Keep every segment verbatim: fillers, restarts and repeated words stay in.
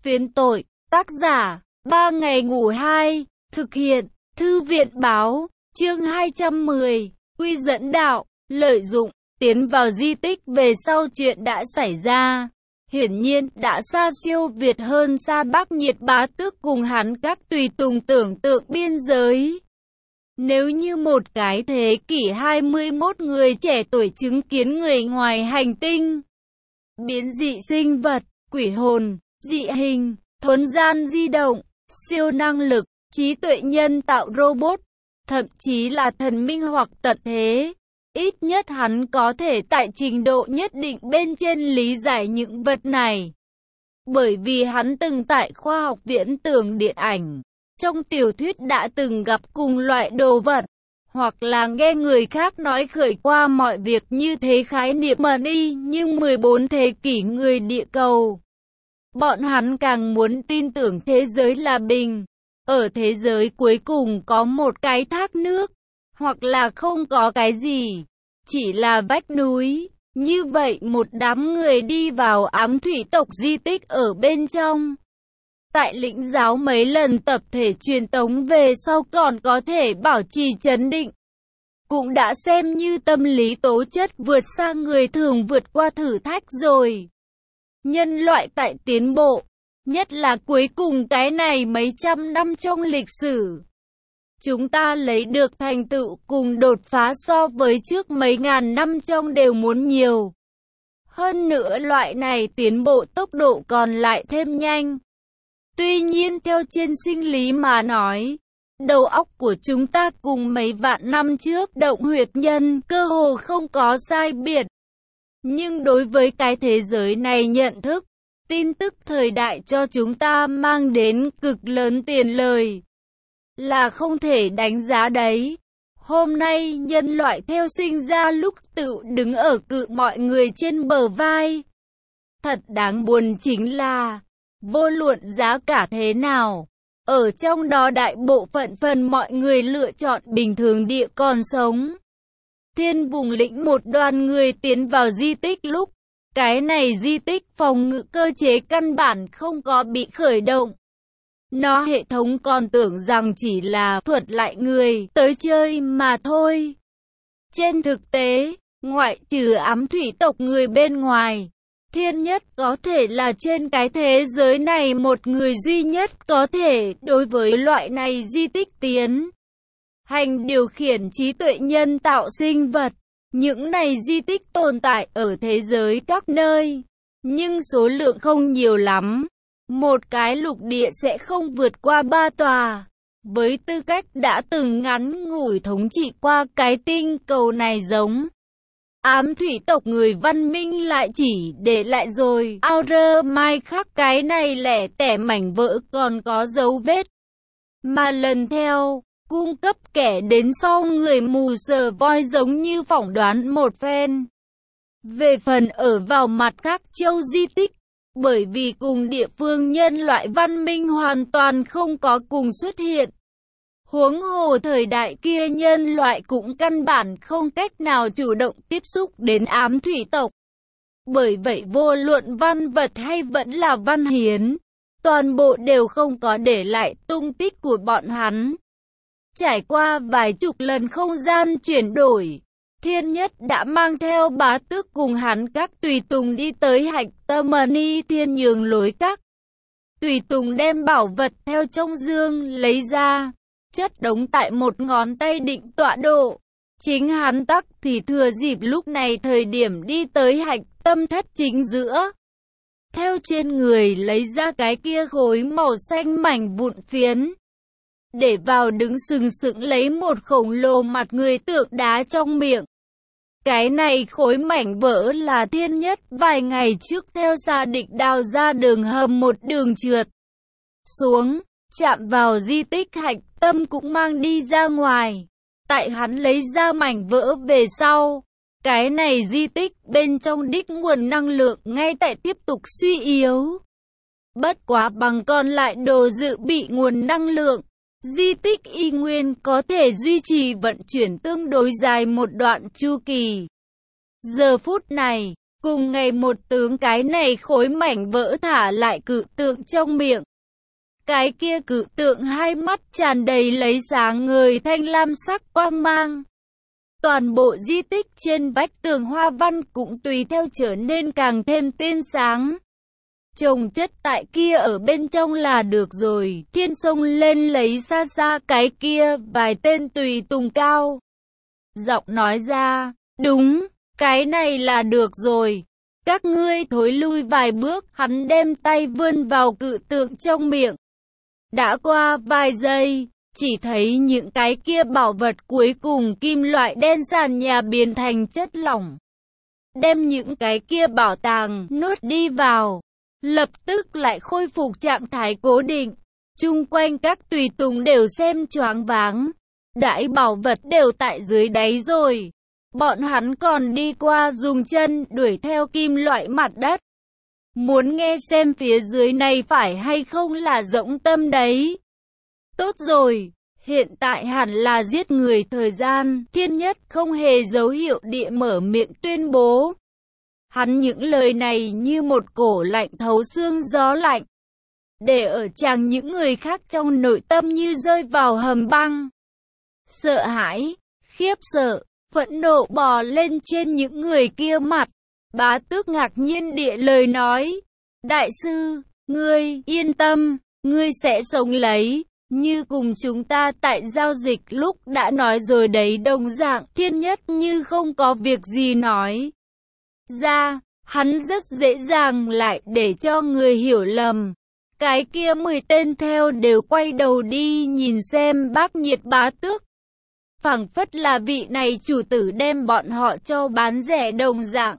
Phiến tội, tác giả, ba ngày ngủ hai, thực hiện, Thư viện Báo, chương hai trăm mười, Quy dẫn đạo, lợi dụng, tiến vào di tích về sau chuyện đã xảy ra. Hiển nhiên đã xa siêu việt hơn xa Bắc Nhiệt Bá Tước cùng hắn các tùy tùng tưởng tượng biên giới. Nếu như một cái thế kỷ hai mươi mốt người trẻ tuổi chứng kiến người ngoài hành tinh, biến dị sinh vật, quỷ hồn, dị hình, thuấn gian di động, siêu năng lực, trí tuệ nhân tạo robot, thậm chí là thần minh hoặc tận thế, ít nhất hắn có thể tại trình độ nhất định bên trên lý giải những vật này. Bởi vì hắn từng tại khoa học viễn tưởng điện ảnh, trong tiểu thuyết đã từng gặp cùng loại đồ vật, hoặc là nghe người khác nói khởi qua mọi việc như thế khái niệm mà đi, nhưng mười bốn thế kỷ người địa cầu, bọn hắn càng muốn tin tưởng thế giới là bình. Ở thế giới cuối cùng có một cái thác nước, hoặc là không có cái gì, chỉ là vách núi. Như vậy một đám người đi vào ám thủy tộc di tích ở bên trong. Tại lĩnh giáo mấy lần tập thể truyền tống về sau còn có thể bảo trì trấn định, cũng đã xem như tâm lý tố chất vượt xa người thường vượt qua thử thách rồi. Nhân loại tại tiến bộ, nhất là cuối cùng cái này mấy trăm năm trong lịch sử, chúng ta lấy được thành tựu cùng đột phá so với trước mấy ngàn năm trong đều muốn nhiều. Hơn nữa loại này tiến bộ tốc độ còn lại thêm nhanh. Tuy nhiên theo trên sinh lý mà nói, đầu óc của chúng ta cùng mấy vạn năm trước động huyệt nhân cơ hồ không có sai biệt. Nhưng đối với cái thế giới này nhận thức, tin tức thời đại cho chúng ta mang đến cực lớn tiền lời, là không thể đánh giá đấy. Hôm nay nhân loại theo sinh ra lúc tự đứng ở cự mọi người trên bờ vai. Thật đáng buồn chính là, vô luận giá cả thế nào, ở trong đó đại bộ phận phần mọi người lựa chọn bình thường địa còn sống. Thiên vùng lĩnh một đoàn người tiến vào di tích lúc, cái này di tích phòng ngự cơ chế căn bản không có bị khởi động. Nó hệ thống còn tưởng rằng chỉ là thuật lại người tới chơi mà thôi. Trên thực tế, ngoại trừ ám thủy tộc người bên ngoài, thiên nhất có thể là trên cái thế giới này một người duy nhất có thể đối với loại này di tích tiến hành điều khiển trí tuệ nhân tạo sinh vật. Những này di tích tồn tại ở thế giới các nơi, nhưng số lượng không nhiều lắm. Một cái lục địa sẽ không vượt qua ba tòa. Với tư cách đã từng ngắn ngủi thống trị qua cái tinh cầu này giống ám thủy tộc người văn minh lại chỉ để lại rồi Outer Mai khác cái này lẻ tẻ mảnh vỡ còn có dấu vết. Mà lần theo, cung cấp kẻ đến sau người mù sờ voi giống như phỏng đoán một phen. Về phần ở vào mặt khác châu di tích, bởi vì cùng địa phương nhân loại văn minh hoàn toàn không có cùng xuất hiện. Huống hồ thời đại kia nhân loại cũng căn bản không cách nào chủ động tiếp xúc đến ám thủy tộc. Bởi vậy vô luận văn vật hay vẫn là văn hiến, toàn bộ đều không có để lại tung tích của bọn hắn. Trải qua vài chục lần không gian chuyển đổi, thiên nhất đã mang theo bá tước cùng hắn các tùy tùng đi tới hạch tâm ni thiên nhường lối các. Tùy tùng đem bảo vật theo trong dương lấy ra, chất đống tại một ngón tay định tọa độ. Chính hắn tắc thì thừa dịp lúc này thời điểm đi tới hạch tâm thất chính giữa. Theo trên người lấy ra cái kia khối màu xanh mảnh vụn phiến, để vào đứng sừng sững lấy một khổng lồ mặt người tượng đá trong miệng. Cái này khối mảnh vỡ là thiên nhất vài ngày trước theo gia địch đào ra đường hầm một đường trượt xuống, chạm vào di tích hạch tâm cũng mang đi ra ngoài. Tại hắn lấy ra mảnh vỡ về sau, cái này di tích bên trong đích nguồn năng lượng ngay tại tiếp tục suy yếu. Bất quá bằng còn lại đồ dự bị nguồn năng lượng, di tích y nguyên có thể duy trì vận chuyển tương đối dài một đoạn chu kỳ. Giờ phút này, Cùng ngày một tướng cái này khối mảnh vỡ thả lại cự tượng trong miệng. Cái kia cự tượng hai mắt tràn đầy lấy sáng ngời thanh lam sắc quang mang. Toàn bộ di tích trên vách tường hoa văn cũng tùy theo trở nên càng thêm tiên sáng. Trồng chất tại kia ở bên trong là được rồi, Thiên xông lên lấy xa xa cái kia vài tên tùy tùng cao. Giọng nói ra, đúng, cái này là được rồi. Các ngươi thối lui vài bước, hắn đem tay vươn vào cự tượng trong miệng. Đã qua vài giây, chỉ thấy những cái kia bảo vật cuối cùng kim loại đen sàn nhà biến thành chất lỏng. Đem những cái kia bảo tàng nuốt đi vào, lập tức lại khôi phục trạng thái cố định. Chung quanh các tùy tùng đều xem choáng váng. Đại bảo vật đều tại dưới đáy rồi. Bọn hắn còn đi qua dùng chân đuổi theo kim loại mặt đất. Muốn nghe xem phía dưới này phải hay không là rỗng tâm đấy. Tốt rồi, hiện tại hẳn là giết người thời gian. Thiên Nhất không hề dấu hiệu địa mở miệng tuyên bố. Hắn những lời này như một cổ lạnh thấu xương gió lạnh. Để ở chàng những người khác trong nội tâm như rơi vào hầm băng. Sợ hãi, khiếp sợ, phẫn nộ bò lên trên những người kia mặt. Bá Tước ngạc nhiên địa lời nói. Đại sư, ngươi yên tâm, ngươi sẽ sống lấy. Như cùng chúng ta tại giao dịch lúc đã nói rồi đấy đồng dạng. Thiên Nhất như không có việc gì nói ra, hắn rất dễ dàng lại để cho người hiểu lầm. Cái kia mười tên theo đều quay đầu đi nhìn xem bác Nhiệt Bá Tước. Phảng phất là vị này chủ tử đem bọn họ cho bán rẻ đồng dạng.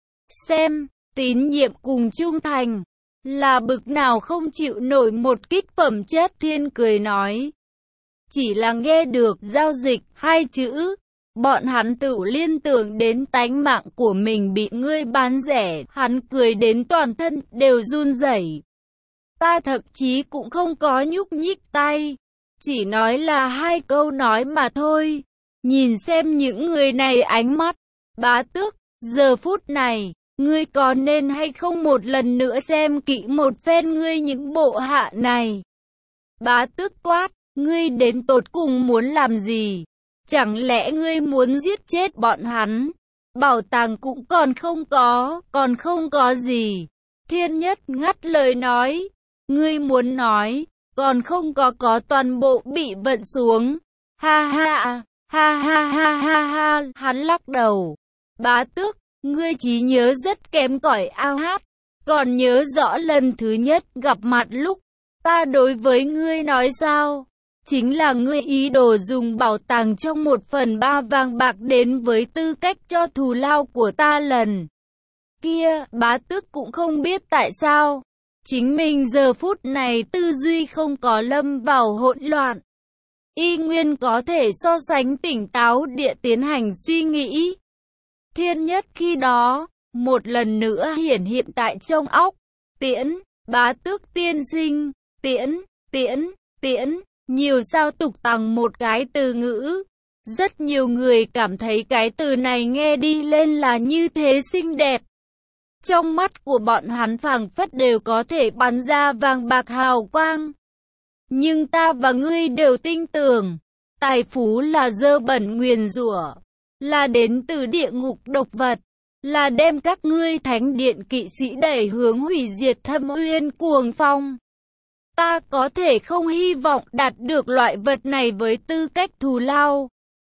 Xem, tín nhiệm cùng trung thành, là bực nào không chịu nổi một kích phẩm chất. Thiên cười nói. Chỉ là nghe được giao dịch hai chữ, bọn hắn tự liên tưởng đến tánh mạng của mình bị ngươi bán rẻ. Hắn cười đến toàn thân đều run rẩy. Ta thậm chí cũng không có nhúc nhích tay, chỉ nói là hai câu nói mà thôi. Nhìn xem những người này ánh mắt. Bá Tước, giờ phút này, ngươi có nên hay không một lần nữa xem kỹ một phen ngươi những bộ hạ này? Bá Tước quát, ngươi đến tột cùng muốn làm gì? Chẳng lẽ ngươi muốn giết chết bọn hắn? Bảo tàng cũng còn không có, còn không có gì. Thiên Nhất ngắt lời nói, ngươi muốn nói, còn không có có toàn bộ bị vận xuống. Ha ha, ha ha ha ha ha, hắn lắc đầu. Bá Tước, ngươi trí nhớ rất kém cỏi ao hát. Còn nhớ rõ lần thứ nhất gặp mặt lúc ta đối với ngươi nói sao? Chính là ngươi ý đồ dùng bảo tàng trong một phần ba vàng bạc đến với tư cách cho thù lao của ta lần kia. Bá Tước cũng không biết tại sao chính mình giờ phút này tư duy không có lâm vào hỗn loạn. Y nguyên có thể so sánh tỉnh táo địa tiến hành suy nghĩ. Thiên Nhất khi đó, một lần nữa hiển hiện tại trong óc. Tiễn, Bá Tước tiên sinh, tiễn, tiễn, tiễn. Nhiều sao tục tằng một cái từ ngữ. Rất nhiều người cảm thấy cái từ này nghe đi lên là như thế xinh đẹp. Trong mắt của bọn hắn phảng phất đều có thể bắn ra vàng bạc hào quang. Nhưng ta và ngươi đều tin tưởng, tài phú là dơ bẩn nguyền rủa, là đến từ địa ngục độc vật, là đem các ngươi thánh điện kỵ sĩ đẩy hướng hủy diệt thâm uyên cuồng phong. Ta có thể không hy vọng đạt được loại vật này với tư cách thù lao.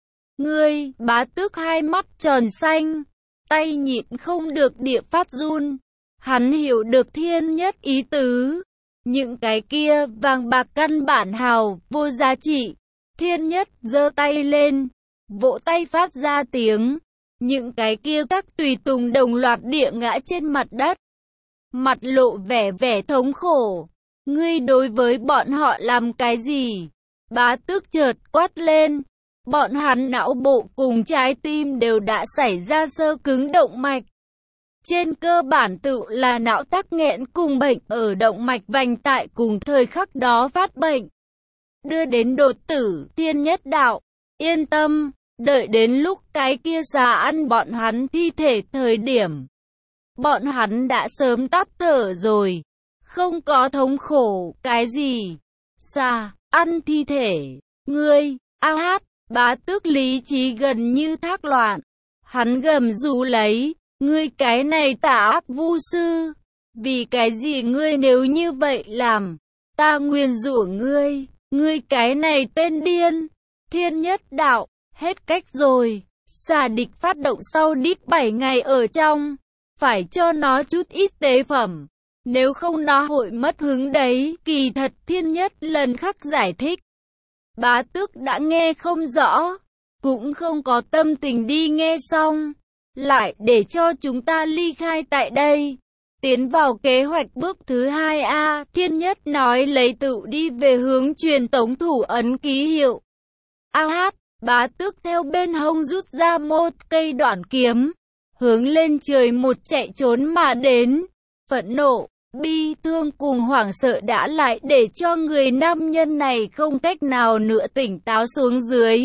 Ngươi, Bá Tước hai mắt tròn xanh, tay nhịn không được địa phát run. Hắn hiểu được Thiên Nhất ý tứ. Những cái kia vàng bạc căn bản hào vô giá trị. Thiên Nhất giơ tay lên, vỗ tay phát ra tiếng. Những cái kia các tùy tùng đồng loạt địa ngã trên mặt đất. Mặt lộ vẻ vẻ thống khổ. Ngươi đối với bọn họ làm cái gì? Bá Tước chợt quát lên. Bọn hắn não bộ cùng trái tim đều đã xảy ra sơ cứng động mạch. Trên cơ bản tự là não tắc nghẽn cùng bệnh ở động mạch vành tại cùng thời khắc đó phát bệnh. Đưa đến đột tử. Thiên Nhất đạo. Yên tâm, đợi đến lúc cái kia xà ăn bọn hắn thi thể thời điểm. bọn hắn đã sớm tắt thở rồi. Không có thống khổ, cái gì? Xa, ăn thi thể. Ngươi, a hát, bá tước lý trí gần như thác loạn. Hắn gầm rú lấy, ngươi cái này tà ác vu sư. Vì cái gì ngươi nếu như vậy làm? Ta nguyền rủa ngươi, ngươi cái này tên điên. Thiên nhất đạo, hết cách rồi. Xà địch phát động sau đích bảy ngày ở trong. Phải cho nó chút ít tế phẩm. Nếu không nó hội mất hứng đấy. Kỳ thật thiên nhất lần khắc giải thích. Bá tước đã nghe không rõ. Cũng không có tâm tình đi nghe xong. Lại để cho chúng ta ly khai tại đây. Tiến vào kế hoạch bước thứ hai A. Thiên nhất nói lấy tự đi về hướng truyền tống thủ ấn ký hiệu. A hát, bá tước theo bên hông rút ra một cây đoạn kiếm. Hướng lên trời một chạy trốn mà đến. Phẫn nộ, bi thương cùng hoảng sợ đã lại để cho người nam nhân này không cách nào nữa tỉnh táo xuống dưới.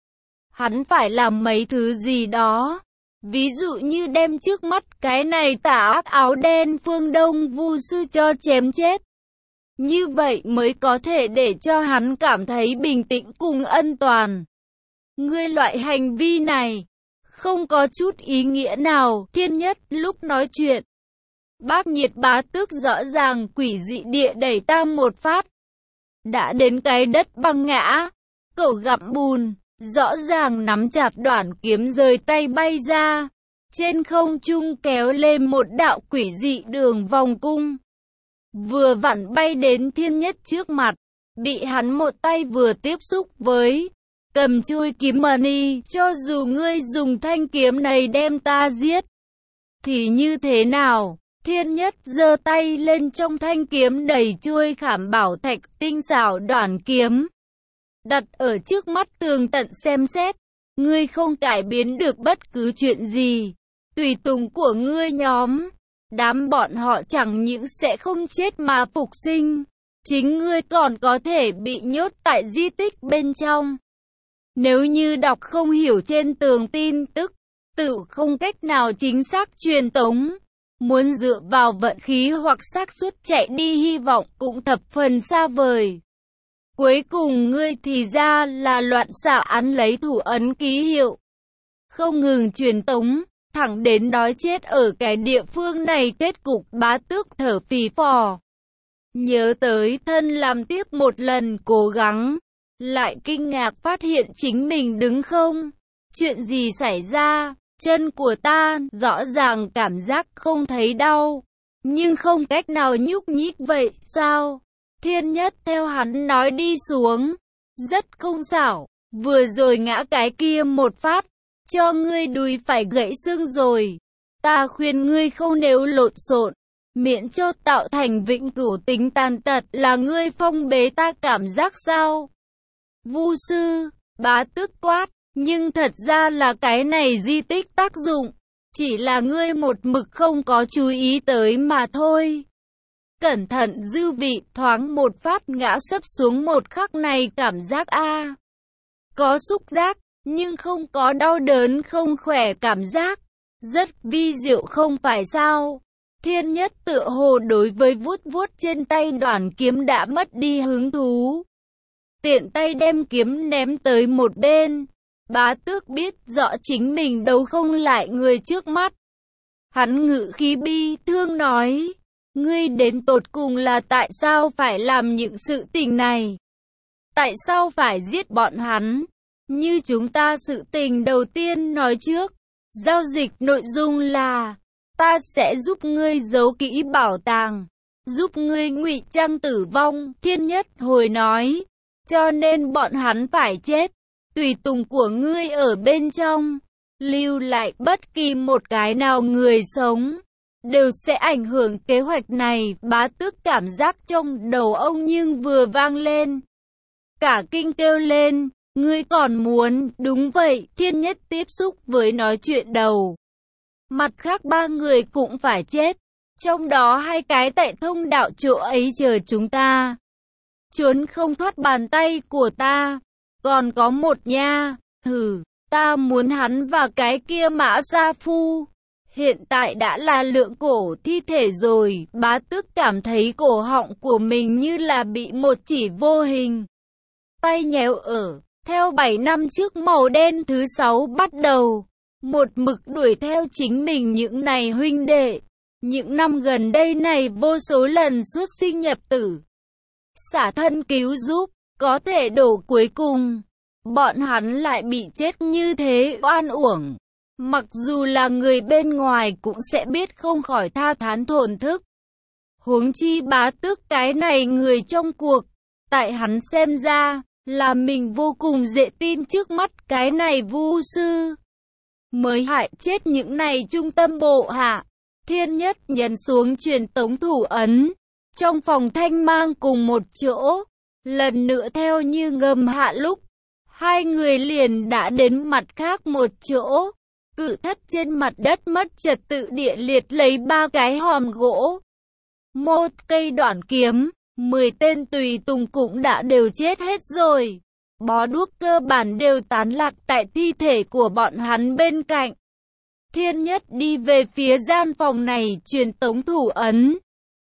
Hắn phải làm mấy thứ gì đó. Ví dụ như đem trước mắt cái này tà ác áo đen phương Đông vu sư cho chém chết. Như vậy mới có thể để cho hắn cảm thấy bình tĩnh cùng ân toàn. Ngươi loại hành vi này không có chút ý nghĩa nào. Thiên nhất lúc nói chuyện. Bác nhiệt bá tước rõ ràng quỷ dị địa đẩy ta một phát. Đã đến cái đất băng ngã. Cậu gặm bùn. Rõ ràng nắm chặt đoạn kiếm rời tay bay ra. Trên không trung kéo lên một đạo quỷ dị đường vòng cung. Vừa vặn bay đến thiên nhất trước mặt. Bị hắn một tay vừa tiếp xúc với. Cầm chuôi kiếm mani. Cho dù ngươi dùng thanh kiếm này đem ta giết. Thì như thế nào? Thiên nhất giơ tay lên trong thanh kiếm đầy chuôi khảm bảo thạch tinh xảo đoạn kiếm. Đặt ở trước mắt tường tận xem xét. Ngươi không cải biến được bất cứ chuyện gì. Tùy tùng của ngươi nhóm. Đám bọn họ chẳng những sẽ không chết mà phục sinh. Chính ngươi còn có thể bị nhốt tại di tích bên trong. Nếu như đọc không hiểu trên tường tin tức. Tự không cách nào chính xác truyền tống. Muốn dựa vào vận khí hoặc xác suất chạy đi hy vọng cũng thập phần xa vời. Cuối cùng ngươi thì ra là loạn xạ án lấy thủ ấn ký hiệu. Không ngừng truyền tống, thẳng đến đói chết ở cái địa phương này. Kết cục bá tước thở phì phò. Nhớ tới thân làm tiếp một lần cố gắng. Lại kinh ngạc phát hiện chính mình đứng không. Chuyện gì xảy ra? Chân của ta rõ ràng cảm giác không thấy đau. Nhưng không cách nào nhúc nhích vậy sao? Thiên nhất theo hắn nói đi xuống. Rất không xảo. Vừa rồi ngã cái kia một phát. Cho ngươi đùi phải gãy xương rồi. Ta khuyên ngươi không nếu lộn xộn. Miễn cho tạo thành vĩnh cửu tính tàn tật là ngươi phong bế ta cảm giác sao? Vu sư, bá tước quát. Nhưng thật ra là cái này di tích tác dụng. Chỉ là ngươi một mực không có chú ý tới mà thôi. Cẩn thận dư vị thoáng một phát ngã sấp xuống một khắc này cảm giác a có xúc giác, nhưng không có đau đớn không khỏe cảm giác. Rất vi diệu không phải sao? Thiên nhất tựa hồ đối với vuốt vuốt trên tay đoạn kiếm đã mất đi hứng thú. Tiện tay đem kiếm ném tới một bên. Bá tước biết rõ chính mình đấu không lại người trước mắt. Hắn ngự khí bi thương nói. Ngươi đến tột cùng là tại sao phải làm những sự tình này? Tại sao phải giết bọn hắn? Như chúng ta sự tình đầu tiên nói trước. Giao dịch nội dung là. Ta sẽ giúp ngươi giấu kỹ bảo tàng. Giúp ngươi ngụy trang tử vong. Thiên nhất hồi nói. Cho nên bọn hắn phải chết. Tùy tùng của ngươi ở bên trong, lưu lại bất kỳ một cái nào người sống, đều sẽ ảnh hưởng kế hoạch này. Bá tước cảm giác trong đầu ông nhưng vừa vang lên. Cả kinh kêu lên, ngươi còn muốn, đúng vậy, thiên nhất tiếp xúc với nói chuyện đầu. Mặt khác ba người cũng phải chết, trong đó hai cái tại thông đạo chỗ ấy chờ chúng ta. Trốn không thoát bàn tay của ta. Còn có một nha, hừ, ta muốn hắn và cái kia Mã Sa Phu. Hiện tại đã là lượng cổ thi thể rồi, bá tước cảm thấy cổ họng của mình như là bị một chỉ vô hình tay nhéo ở. Theo bảy năm trước màu đen thứ sáu bắt đầu, một mực đuổi theo chính mình những này huynh đệ. Những năm gần đây này vô số lần xuất sinh nhập tử, xả thân cứu giúp, có thể đổ cuối cùng bọn hắn lại bị chết như thế oan uổng. Mặc dù là người bên ngoài cũng sẽ biết không khỏi tha thán thổn thức. Huống chi bá tước cái này người trong cuộc, tại hắn xem ra là mình vô cùng dễ tin trước mắt cái này vu sư. Mới hại chết những này trung tâm bộ hạ. Thiên Nhất nhấn xuống truyền tống thủ ấn. Trong phòng thanh mang cùng một chỗ, lần nữa theo như ngầm hạ lúc, hai người liền đã đến mặt khác một chỗ. Cự thất trên mặt đất mất trật tự địa liệt lấy ba cái hòm gỗ, một cây đoạn kiếm, mười tên tùy tùng cũng đã đều chết hết rồi. Bó đuốc cơ bản đều tán lạc tại thi thể của bọn hắn bên cạnh. Thiên Nhất đi về phía gian phòng này truyền tống thủ ấn.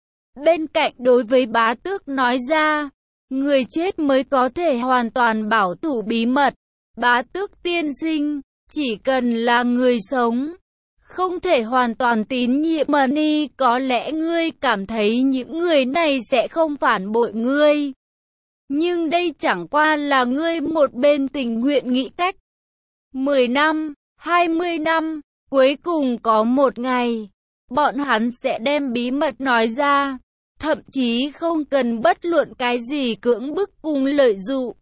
Bên cạnh đối với bá tước nói ra, người chết mới có thể hoàn toàn bảo thủ bí mật. Bá tước tiên sinh, chỉ cần là người sống, không thể hoàn toàn tín nhiệm Mani, có lẽ ngươi cảm thấy những người này sẽ không phản bội ngươi. Nhưng đây chẳng qua là ngươi một bên tình nguyện nghĩ cách. Mười năm, hai mươi năm, cuối cùng có một ngày, bọn hắn sẽ đem bí mật nói ra, thậm chí không cần bất luận cái gì cưỡng bức cùng lợi dụ.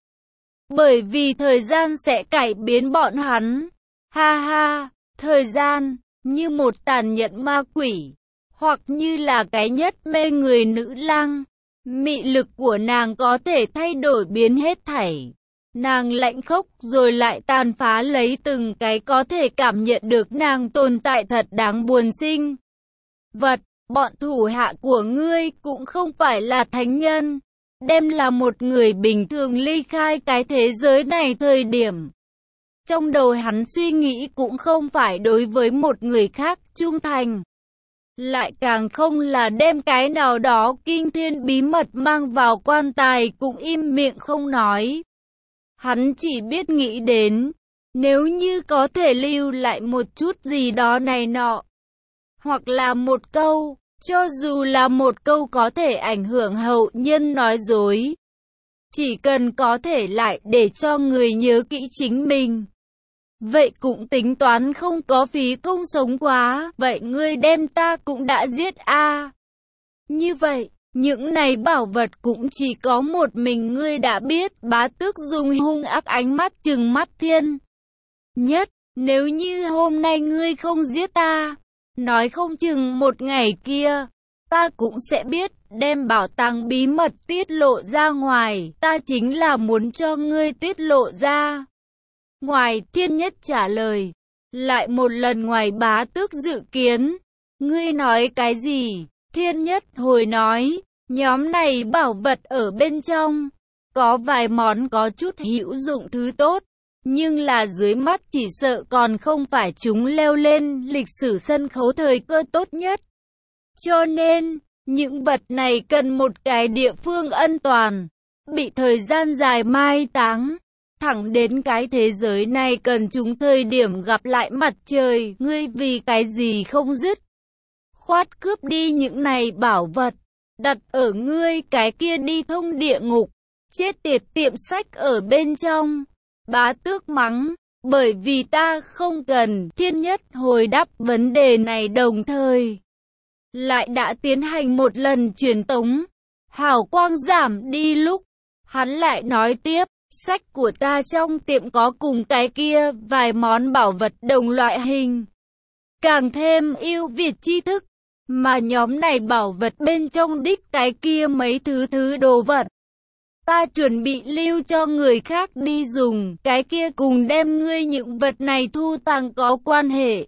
Bởi vì thời gian sẽ cải biến bọn hắn. Ha ha, thời gian, như một tàn nhẫn ma quỷ, hoặc như là cái nhất mê người nữ lang. Mị lực của nàng có thể thay đổi biến hết thảy. Nàng lạnh khốc rồi lại tàn phá lấy từng cái có thể cảm nhận được nàng tồn tại thật đáng buồn sinh. Vật, bọn thủ hạ của ngươi cũng không phải là thánh nhân. Đem là một người bình thường ly khai cái thế giới này thời điểm. Trong đầu hắn suy nghĩ cũng không phải đối với một người khác trung thành. Lại càng không là đem cái nào đó kinh thiên bí mật mang vào quan tài cũng im miệng không nói. Hắn chỉ biết nghĩ đến, nếu như có thể lưu lại một chút gì đó này nọ. Hoặc là một câu, cho dù là một câu có thể ảnh hưởng hậu nhân nói dối. Chỉ cần có thể lại để cho người nhớ kỹ chính mình. Vậy cũng tính toán không có phí công sống quá. Vậy ngươi đem ta cũng đã giết a à. Như vậy, những này bảo vật cũng chỉ có một mình ngươi đã biết. Bá tước dùng hung ác ánh mắt trừng mắt Thiên Nhất. Nếu như hôm nay ngươi không giết ta, nói không chừng một ngày kia, ta cũng sẽ biết, đem bảo tàng bí mật tiết lộ ra ngoài. Ta chính là muốn cho ngươi tiết lộ ra ngoài. Thiên Nhất trả lời, lại một lần ngoài bá tước dự kiến. Ngươi nói cái gì? Thiên Nhất hồi nói, nhóm này bảo vật ở bên trong, có vài món có chút hữu dụng thứ tốt, nhưng là dưới mắt chỉ sợ còn không phải chúng leo lên lịch sử sân khấu thời cơ tốt nhất. Cho nên, những vật này cần một cái địa phương an toàn, bị thời gian dài mai táng. Thẳng đến cái thế giới này cần chúng thời điểm gặp lại mặt trời, ngươi vì cái gì không dứt khoát cướp đi những này bảo vật, đặt ở ngươi cái kia đi thông địa ngục, chết tiệt tiệm sách ở bên trong. Bá tước mắng, bởi vì ta không cần. Thiên Nhất hồi đáp vấn đề này đồng thời lại đã tiến hành một lần truyền tống. Hào quang giảm đi lúc, hắn lại nói tiếp, sách của ta trong tiệm có cùng cái kia vài món bảo vật đồng loại hình, càng thêm yêu việt tri thức, mà nhóm này bảo vật bên trong đích cái kia mấy thứ thứ đồ vật. Ta chuẩn bị lưu cho người khác đi dùng, cái kia cùng đem ngươi những vật này thu tàng có quan hệ.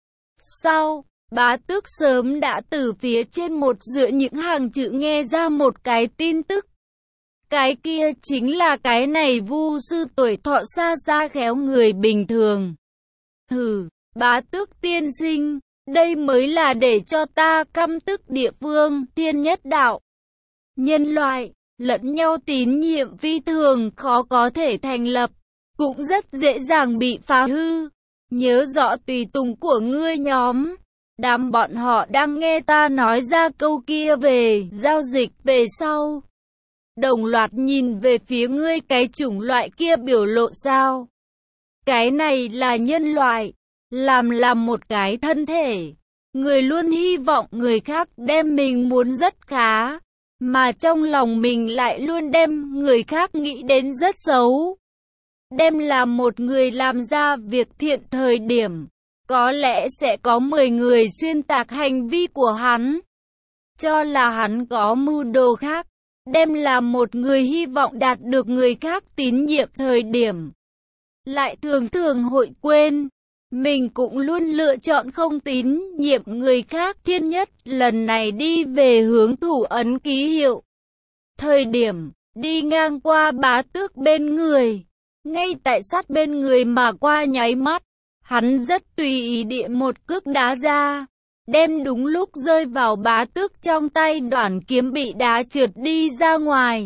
Sau, bá tước sớm đã từ phía trên một dựa những hàng chữ nghe ra một cái tin tức. Cái kia chính là cái này vu sư tuổi thọ xa xa khéo người bình thường. Hừ, bá tước tiên sinh, Đây mới là để cho ta căm tức địa phương, thiên nhất đạo. Nhân loại, lẫn nhau tín nhiệm phi thường khó có thể thành lập, cũng rất dễ dàng bị phá hư. Nhớ rõ tùy tùng của ngươi nhóm. Đám bọn họ đang nghe ta nói ra câu kia về giao dịch về sau. Đồng loạt nhìn về phía ngươi, cái chủng loại kia biểu lộ sao? Cái này là nhân loại, làm làm một cái thân thể. Người luôn hy vọng người khác đem mình muốn rất khá, mà trong lòng mình lại luôn đem người khác nghĩ đến rất xấu. Đem làm một người làm ra việc thiện thời điểm, có lẽ sẽ có mười người xuyên tạc hành vi của hắn, cho là hắn có mưu đồ khác. Đem làm một người hy vọng đạt được người khác tín nhiệm thời điểm, lại thường thường hội quên, mình cũng luôn lựa chọn không tín nhiệm người khác. Thiên nhất lần này đi về hướng thủ ấn ký hiệu. Thời điểm, đi ngang qua Bá Tước bên người, ngay tại sát bên người mà qua nháy mắt, hắn rất tùy ý địa một cước đá ra, đem đúng lúc rơi vào Bá Tước trong tay, đoạn kiếm bị đá trượt đi ra ngoài.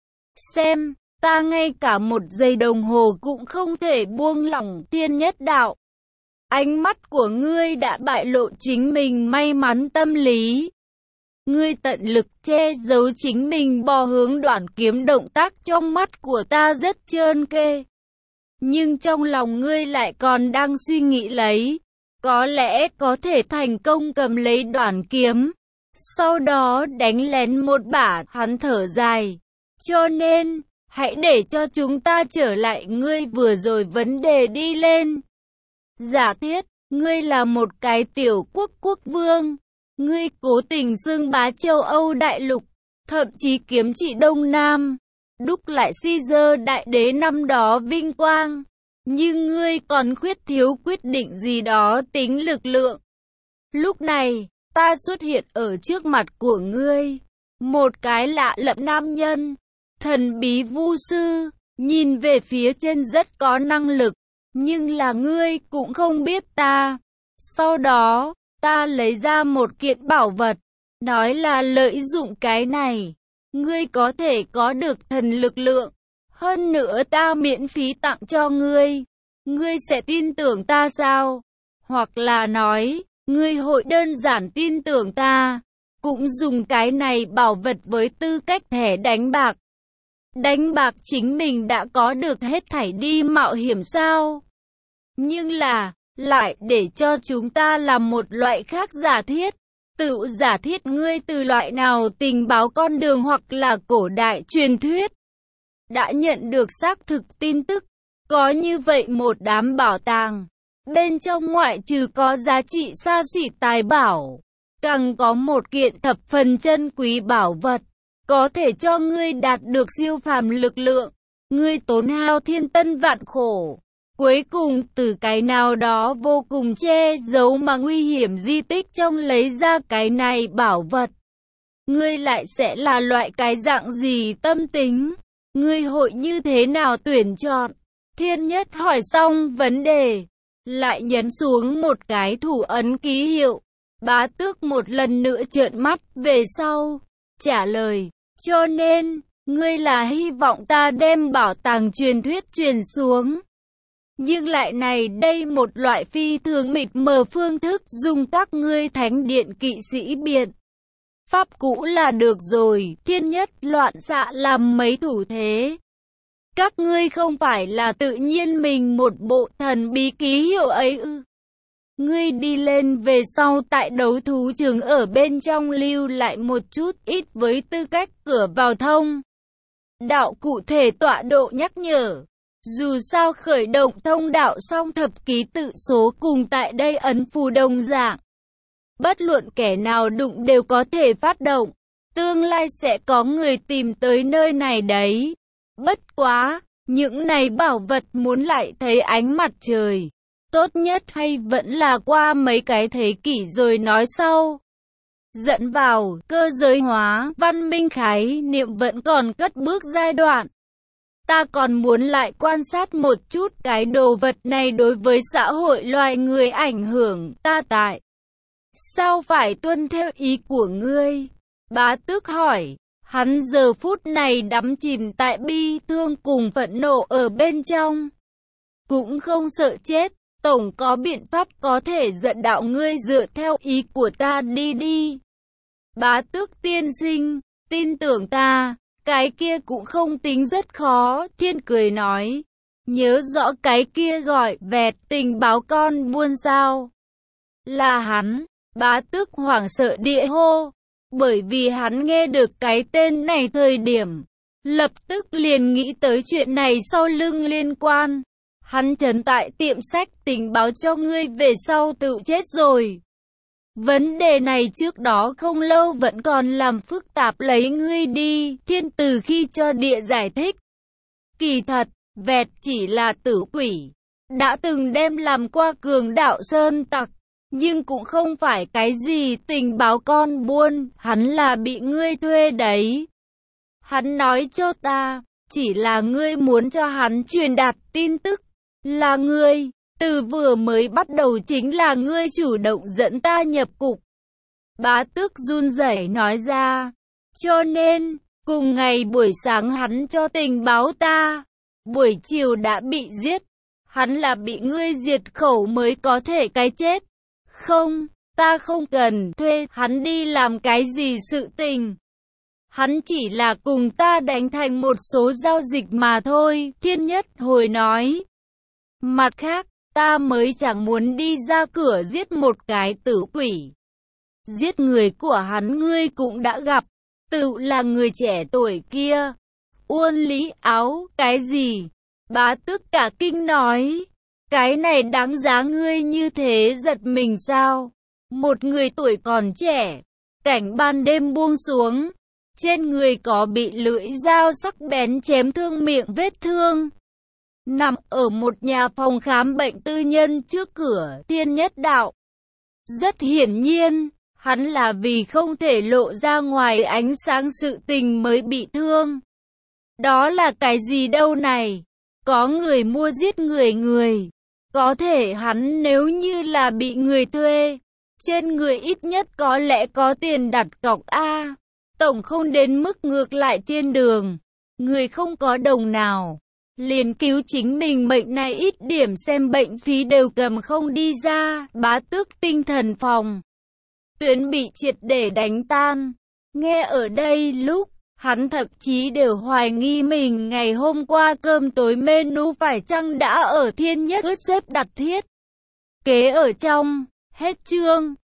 Xem, ta ngay cả một giây đồng hồ cũng không thể buông lỏng. Thiên nhất đạo, ánh mắt của ngươi đã bại lộ chính mình may mắn tâm lý. Ngươi tận lực che giấu chính mình bò hướng đoạn kiếm, động tác trong mắt của ta rất trơn kê. Nhưng trong lòng ngươi lại còn đang suy nghĩ lấy, có lẽ có thể thành công cầm lấy đoạn kiếm, sau đó đánh lén một bả. Hắn thở dài, cho nên, hãy để cho chúng ta trở lại ngươi vừa rồi vấn đề đi lên. Giả thiết, ngươi là một cái tiểu quốc quốc vương, ngươi cố tình xưng bá châu Âu đại lục, thậm chí kiếm trị Đông Nam, đúc lại Caesar đại đế năm đó vinh quang. Nhưng ngươi còn khuyết thiếu quyết định gì đó tính lực lượng. Lúc này, ta xuất hiện ở trước mặt của ngươi, một cái lạ lẫm nam nhân, thần bí vu sư, nhìn về phía trên rất có năng lực, nhưng là ngươi cũng không biết ta. Sau đó, ta lấy ra một kiện bảo vật, nói là lợi dụng cái này, ngươi có thể có được thần lực lượng. Hơn nữa ta miễn phí tặng cho ngươi. Ngươi sẽ tin tưởng ta sao? Hoặc là nói, ngươi hội đơn giản tin tưởng ta, cũng dùng cái này bảo vật với tư cách thẻ đánh bạc. Đánh bạc chính mình đã có được hết thảy đi mạo hiểm sao? Nhưng là, lại để cho chúng ta làm một loại khác giả thiết. Tự giả thiết ngươi từ loại nào tình báo con đường hoặc là cổ đại truyền thuyết đã nhận được xác thực tin tức, có như vậy một đám bảo tàng, bên trong ngoại trừ có giá trị xa xỉ tài bảo, càng có một kiện thập phần chân quý bảo vật, có thể cho ngươi đạt được siêu phàm lực lượng. Ngươi tốn hao thiên tân vạn khổ, cuối cùng từ cái nào đó vô cùng che giấu mà nguy hiểm di tích trong lấy ra cái này bảo vật. Ngươi lại sẽ là loại cái dạng gì tâm tính? Ngươi hội như thế nào tuyển chọn? Thiên nhất hỏi xong vấn đề, lại nhấn xuống một cái thủ ấn ký hiệu. Bá Tước một lần nữa trợn mắt về sau, trả lời, cho nên, ngươi là hy vọng ta đem bảo tàng truyền thuyết truyền xuống. Nhưng lại này đây một loại phi thường mịt mờ phương thức dùng các ngươi thánh điện kỵ sĩ biện pháp cũ là được rồi. Thiên nhất loạn xạ làm mấy thủ thế. Các ngươi không phải là tự nhiên mình một bộ thần bí ký hiệu ấy ư? Ngươi đi lên về sau tại đấu thú trường ở bên trong lưu lại một chút ít với tư cách cửa vào thông đạo cụ thể tọa độ nhắc nhở. Dù sao khởi động thông đạo xong thập ký tự số cùng tại đây ấn phù đồng dạng. Bất luận kẻ nào đụng đều có thể phát động. Tương lai sẽ có người tìm tới nơi này đấy. Bất quá, những này bảo vật muốn lại thấy ánh mặt trời, tốt nhất hay vẫn là qua mấy cái thế kỷ rồi nói sau. Dẫn vào, cơ giới hóa, văn minh khái niệm vẫn còn cất bước giai đoạn. Ta còn muốn lại quan sát một chút cái đồ vật này đối với xã hội loài người ảnh hưởng. Ta tại sao phải tuân theo ý của ngươi? Bá tước hỏi. Hắn giờ phút này đắm chìm tại bi thương cùng phẫn nộ ở bên trong. Cũng không sợ chết, tổng có biện pháp có thể dẫn đạo ngươi dựa theo ý của ta đi đi. Bá tước tiên sinh, tin tưởng ta, cái kia cũng không tính rất khó, Thiên cười nói. Nhớ rõ cái kia gọi vẹt tình báo con buôn sao? Là hắn, bá tước hoảng sợ địa hô. Bởi vì hắn nghe được cái tên này thời điểm, lập tức liền nghĩ tới chuyện này sau lưng liên quan. Hắn trấn tại tiệm sách tình báo cho ngươi về sau tự chết rồi. Vấn đề này trước đó không lâu vẫn còn làm phức tạp lấy ngươi đi, Thiên từ khi cho địa giải thích. Kỳ thật, vẹt chỉ là tử quỷ, đã từng đem làm qua cường đạo sơn tặc. Nhưng cũng không phải cái gì tình báo con buôn, hắn là bị ngươi thuê đấy. Hắn nói cho ta, chỉ là ngươi muốn cho hắn truyền đạt tin tức. Là ngươi, từ vừa mới bắt đầu chính là ngươi chủ động dẫn ta nhập cục. Bá tước run rẩy nói ra. Cho nên, cùng ngày buổi sáng hắn cho tình báo ta, buổi chiều đã bị giết. Hắn là bị ngươi diệt khẩu mới có thể cái chết. Không, ta không cần thuê hắn đi làm cái gì sự tình. Hắn chỉ là cùng ta đánh thành một số giao dịch mà thôi, Thiên Nhất hồi nói. Mặt khác, ta mới chẳng muốn đi ra cửa giết một cái tử quỷ. Giết người của hắn ngươi cũng đã gặp, tự là người trẻ tuổi kia. Uôn Lý Áo, cái gì? Bá tước cả kinh nói. Cái này đáng giá ngươi như thế giật mình sao? Một người tuổi còn trẻ, cảnh ban đêm buông xuống, trên người có bị lưỡi dao sắc bén chém thương miệng vết thương. Nằm ở một nhà phòng khám bệnh tư nhân trước cửa Thiên Nhất đạo. Rất hiển nhiên, hắn là vì không thể lộ ra ngoài ánh sáng sự tình mới bị thương. Đó là cái gì đâu này? Có người mua giết người người. Có thể hắn nếu như là bị người thuê, trên người ít nhất có lẽ có tiền đặt cọc A. Tổng không đến mức ngược lại trên đường. Người không có đồng nào, liền cứu chính mình mệnh này ít điểm xem bệnh phí đều cầm không đi ra. Bá tước tinh thần phòng tuyến bị triệt để đánh tan. Nghe ở đây lúc, hắn thậm chí đều hoài nghi mình ngày hôm qua cơm tối menu phải chăng đã ở Thiên Nhất ướt xếp đặt thiết kế ở trong. Hết chương.